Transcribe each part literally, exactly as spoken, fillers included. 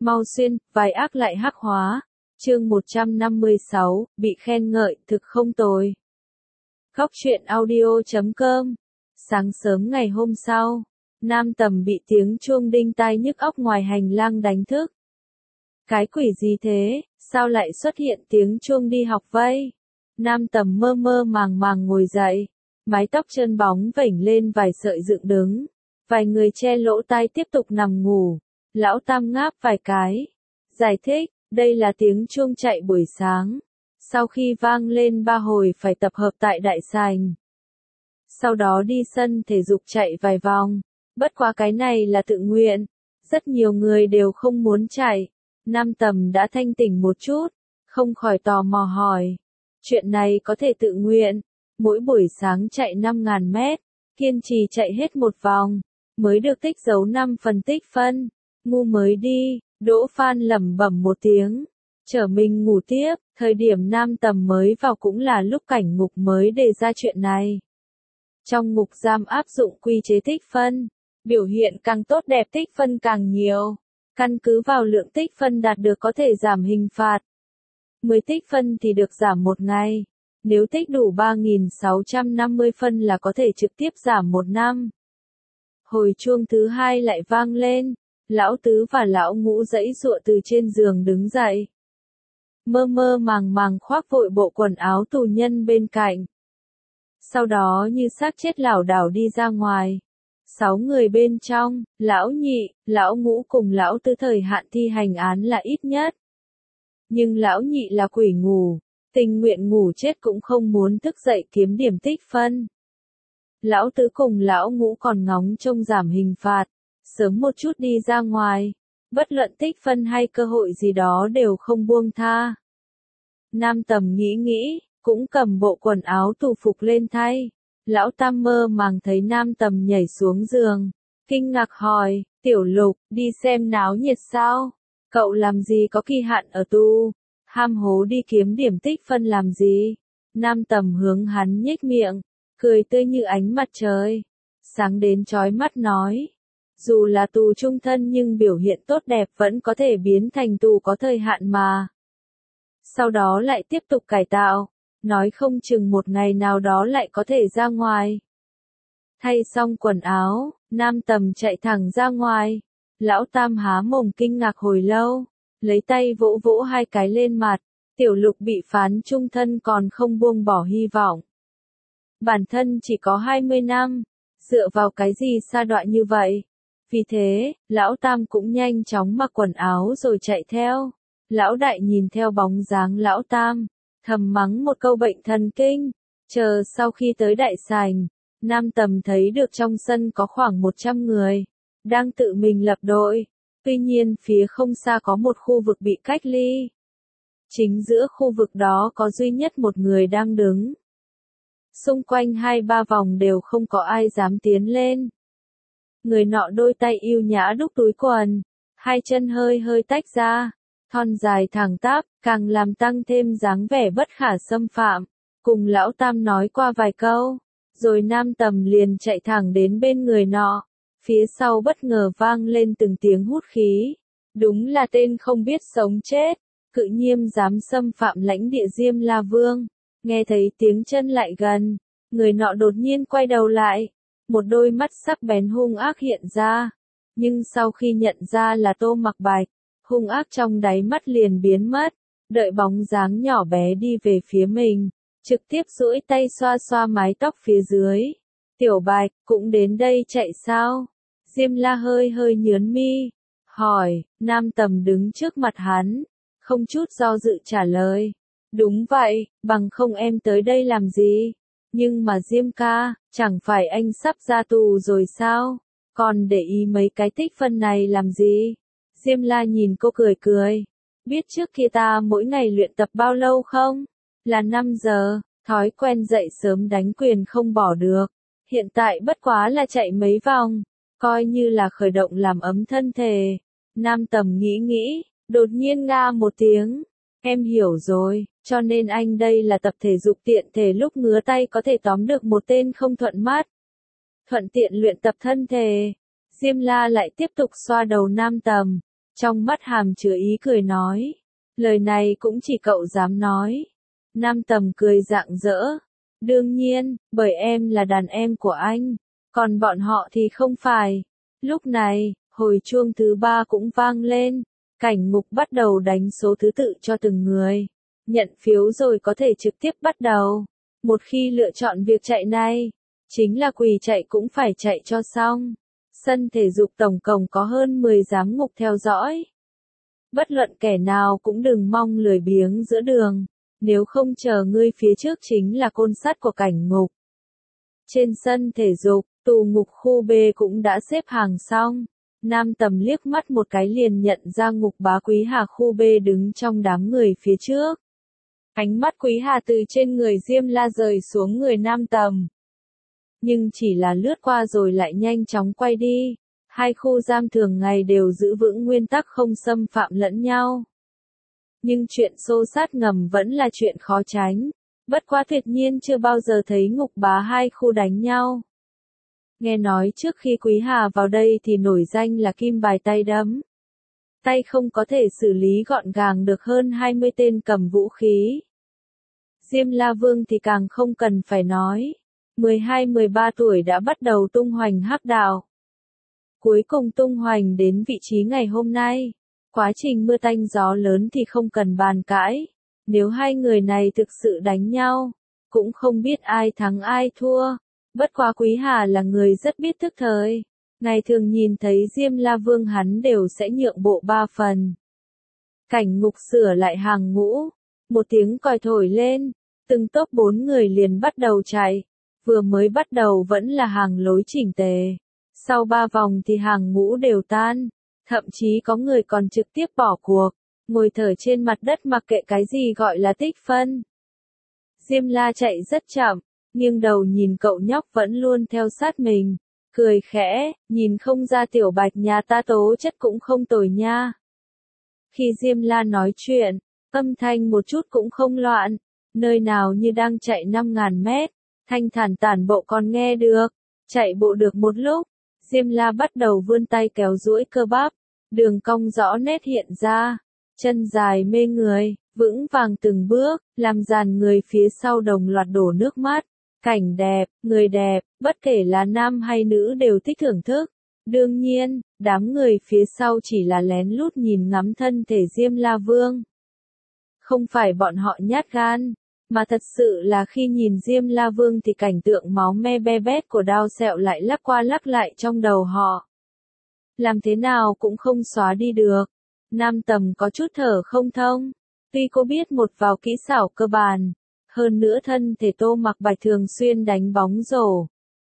Mau xuyên, vài ác lại hắc hóa. Chương một trăm năm mươi sáu, bị khen ngợi, thực không tồi. Góc truyện audio chấm com. Sáng sớm ngày hôm sau, Nam Tầm bị tiếng chuông đinh tai nhức óc ngoài hành lang đánh thức. Cái quỷ gì thế, sao lại xuất hiện tiếng chuông đi học vậy? Nam Tầm mơ mơ màng màng ngồi dậy, mái tóc trơn bóng vểnh lên vài sợi dựng đứng. Vài người che lỗ tai tiếp tục nằm ngủ. Lão Tam ngáp vài cái. Giải thích, đây là tiếng chuông chạy buổi sáng. Sau khi vang lên ba hồi phải tập hợp tại đại sảnh. Sau đó đi sân thể dục chạy vài vòng. Bất quá cái này là tự nguyện. Rất nhiều người đều không muốn chạy. Nam Tầm đã thanh tỉnh một chút. Không khỏi tò mò hỏi. Chuyện này có thể tự nguyện. Mỗi buổi sáng chạy năm nghìn mét. Kiên trì chạy hết một vòng. Mới được tích dấu năm phần tích phân. Ngu mới đi, Đỗ Phan lẩm bẩm một tiếng. Chở mình ngủ tiếp, thời điểm Nam Tầm mới vào cũng là lúc cảnh ngục mới đề ra chuyện này. Trong ngục giam áp dụng quy chế tích phân, biểu hiện càng tốt đẹp tích phân càng nhiều. Căn cứ vào lượng tích phân đạt được có thể giảm hình phạt. mười tích phân thì được giảm một ngày. Nếu tích đủ ba nghìn sáu trăm năm mươi phân là có thể trực tiếp giảm một năm. Hồi chuông thứ hai lại vang lên. Lão Tứ và Lão Ngũ giãy giụa từ trên giường đứng dậy. Mơ mơ màng màng khoác vội bộ quần áo tù nhân bên cạnh. Sau đó như xác chết lảo đảo đi ra ngoài. Sáu người bên trong, Lão Nhị, Lão Ngũ cùng Lão Tứ thời hạn thi hành án là ít nhất. Nhưng Lão Nhị là quỷ ngủ, tình nguyện ngủ chết cũng không muốn thức dậy kiếm điểm tích phân. Lão Tứ cùng Lão Ngũ còn ngóng trông giảm hình phạt. Sớm một chút đi ra ngoài, bất luận tích phân hay cơ hội gì đó đều không buông tha. Nam Tầm nghĩ nghĩ, cũng cầm bộ quần áo tù phục lên thay. Lão Tam mơ màng thấy Nam Tầm nhảy xuống giường, kinh ngạc hỏi, Tiểu Lục, đi xem náo nhiệt sao? Cậu làm gì có kỳ hạn ở tù? Ham hố đi kiếm điểm tích phân làm gì? Nam Tầm hướng hắn nhếch miệng, cười tươi như ánh mặt trời. Sáng đến chói mắt nói. Dù là tù trung thân nhưng biểu hiện tốt đẹp vẫn có thể biến thành tù có thời hạn mà. Sau đó lại tiếp tục cải tạo, nói không chừng một ngày nào đó lại có thể ra ngoài. Thay xong quần áo, Nam Tầm chạy thẳng ra ngoài. Lão Tam há mồm kinh ngạc hồi lâu, lấy tay vỗ vỗ hai cái lên mặt. Tiểu Lục bị phán trung thân còn không buông bỏ hy vọng. Bản thân chỉ có hai mươi năm, dựa vào cái gì sa đọa như vậy? Vì thế, Lão Tam cũng nhanh chóng mặc quần áo rồi chạy theo. Lão Đại nhìn theo bóng dáng Lão Tam, thầm mắng một câu bệnh thần kinh. Chờ sau khi tới đại sảnh, Nam Tầm thấy được trong sân có khoảng một trăm người, đang tự mình lập đội. Tuy nhiên phía không xa có một khu vực bị cách ly. Chính giữa khu vực đó có duy nhất một người đang đứng. Xung quanh hai ba vòng đều không có ai dám tiến lên. Người nọ đôi tay yêu nhã đút túi quần, hai chân hơi hơi tách ra, thon dài thẳng tắp, càng làm tăng thêm dáng vẻ bất khả xâm phạm. Cùng Lão Tam nói qua vài câu, rồi Nam Tầm liền chạy thẳng đến bên người nọ. Phía sau bất ngờ vang lên từng tiếng hút khí. Đúng là tên không biết sống chết, cự nhiêm dám xâm phạm lãnh địa Diêm La Vương. Nghe thấy tiếng chân lại gần, người nọ đột nhiên quay đầu lại. Một đôi mắt sắc bén hung ác hiện ra, nhưng sau khi nhận ra là Tô Mặc Bạch, hung ác trong đáy mắt liền biến mất, đợi bóng dáng nhỏ bé đi về phía mình, trực tiếp duỗi tay xoa xoa mái tóc phía dưới. Tiểu Bạch, cũng đến đây chạy sao? Diêm La hơi hơi nhướng mi, hỏi. Nam Tầm đứng trước mặt hắn, không chút do dự trả lời. Đúng vậy, bằng không em tới đây làm gì? Nhưng mà Diêm ca, chẳng phải anh sắp ra tù rồi sao? Còn để ý mấy cái tích phân này làm gì? Diêm La nhìn cô cười cười. Biết trước kia ta mỗi ngày luyện tập bao lâu không? Là năm giờ, thói quen dậy sớm đánh quyền không bỏ được. Hiện tại bất quá là chạy mấy vòng, coi như là khởi động làm ấm thân thể. Nam Tầm nghĩ nghĩ, đột nhiên nga một tiếng. Em hiểu rồi, cho nên anh đây là tập thể dục tiện thể lúc ngứa tay có thể tóm được một tên không thuận mắt. Thuận tiện luyện tập thân thể. Diêm La lại tiếp tục xoa đầu Nam Tầm. trong mắt hàm chứa ý cười nói. Lời này cũng chỉ cậu dám nói. Nam Tầm cười rạng rỡ. Đương nhiên, bởi em là đàn em của anh, còn bọn họ thì không phải. Lúc này, hồi chuông thứ ba cũng vang lên. Cảnh ngục bắt đầu đánh số thứ tự cho từng người. Nhận phiếu rồi có thể trực tiếp bắt đầu. Một khi lựa chọn việc chạy này, chính là quỳ chạy cũng phải chạy cho xong. Sân thể dục tổng cộng có hơn mười giám ngục theo dõi. Bất luận kẻ nào cũng đừng mong lười biếng giữa đường, nếu không chờ ngươi phía trước chính là côn sắt của cảnh ngục. Trên sân thể dục, tù ngục khu B cũng đã xếp hàng xong. Nam Tầm liếc mắt một cái liền nhận ra ngục bá Quý Hà khu B đứng trong đám người phía trước. Ánh mắt Quý Hà từ trên người Diêm La rời xuống người Nam Tầm. Nhưng chỉ là lướt qua rồi lại nhanh chóng quay đi. Hai khu giam thường ngày đều giữ vững nguyên tắc không xâm phạm lẫn nhau. Nhưng chuyện xô xát ngầm vẫn là chuyện khó tránh. Bất quá tuyệt nhiên chưa bao giờ thấy ngục bá hai khu đánh nhau. Nghe nói trước khi Quý Hà vào đây thì nổi danh là kim bài tay đấm. Tay không có thể xử lý gọn gàng được hơn hai mươi tên cầm vũ khí. Diêm La Vương thì càng không cần phải nói. mười hai mười ba tuổi đã bắt đầu tung hoành hắc đạo. Cuối cùng tung hoành đến vị trí ngày hôm nay. Quá trình mưa tanh gió lớn thì không cần bàn cãi. Nếu hai người này thực sự đánh nhau, cũng không biết ai thắng ai thua. Bất quá Quý Hà là người rất biết thức thời. Ngày thường nhìn thấy Diêm La Vương hắn đều sẽ nhượng bộ ba phần. Cảnh ngục sửa lại hàng ngũ. Một tiếng còi thổi lên. Từng tốp bốn người liền bắt đầu chạy. Vừa mới bắt đầu vẫn là hàng lối chỉnh tề. Sau ba vòng thì hàng ngũ đều tan. Thậm chí có người còn trực tiếp bỏ cuộc. Ngồi thở trên mặt đất mặc kệ cái gì gọi là tích phân. Diêm La chạy rất chậm. Nghiêng đầu nhìn cậu nhóc vẫn luôn theo sát mình. Cười khẽ, nhìn không ra tiểu bạch nhà ta tố chất cũng không tồi nha. Khi Diêm La nói chuyện, âm thanh một chút cũng không loạn. Nơi nào như đang chạy năm ngàn mét. Thanh thản tản bộ còn nghe được. Chạy bộ được một lúc, Diêm La bắt đầu vươn tay kéo duỗi cơ bắp. Đường cong rõ nét hiện ra. Chân dài mê người, vững vàng từng bước, làm dàn người phía sau đồng loạt đổ nước mắt. Cảnh đẹp, người đẹp, bất kể là nam hay nữ đều thích thưởng thức. Đương nhiên, đám người phía sau chỉ là lén lút nhìn ngắm thân thể Diêm La Vương. Không phải bọn họ nhát gan, mà thật sự là khi nhìn Diêm La Vương thì cảnh tượng máu me be bét của đao sẹo lại lắc qua lắc lại trong đầu họ. Làm thế nào cũng không xóa đi được. Nam Tầm có chút thở không thông. Tuy cô biết một vào kỹ xảo cơ bản. Hơn nữa thân thể Tô Mặc Bạch thường xuyên đánh bóng rổ.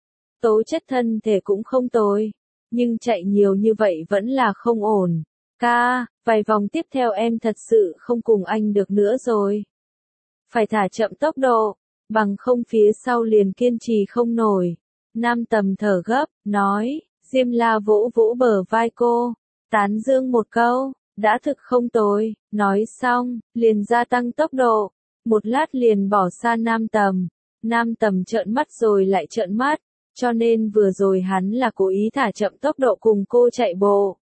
Tố chất thân thể cũng không tồi. Nhưng chạy nhiều như vậy vẫn là không ổn. Ca, vài vòng tiếp theo em thật sự không cùng anh được nữa rồi. Phải thả chậm tốc độ, bằng không phía sau liền kiên trì không nổi. Nam Tầm thở gấp, nói, Diêm La vỗ vỗ bờ vai cô, tán dương một câu, đã thực không tồi, nói xong, liền gia tăng tốc độ, một lát liền bỏ xa Nam Tầm. Nam Tầm trợn mắt rồi lại trợn mắt, cho nên vừa rồi hắn là cố ý thả chậm tốc độ cùng cô chạy bộ.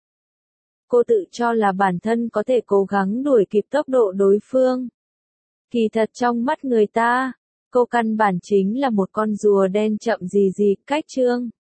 Cô tự cho là bản thân có thể cố gắng đuổi kịp tốc độ đối phương. Kỳ thật trong mắt người ta, cô căn bản chính là một con rùa đen chậm gì gì, cách chương.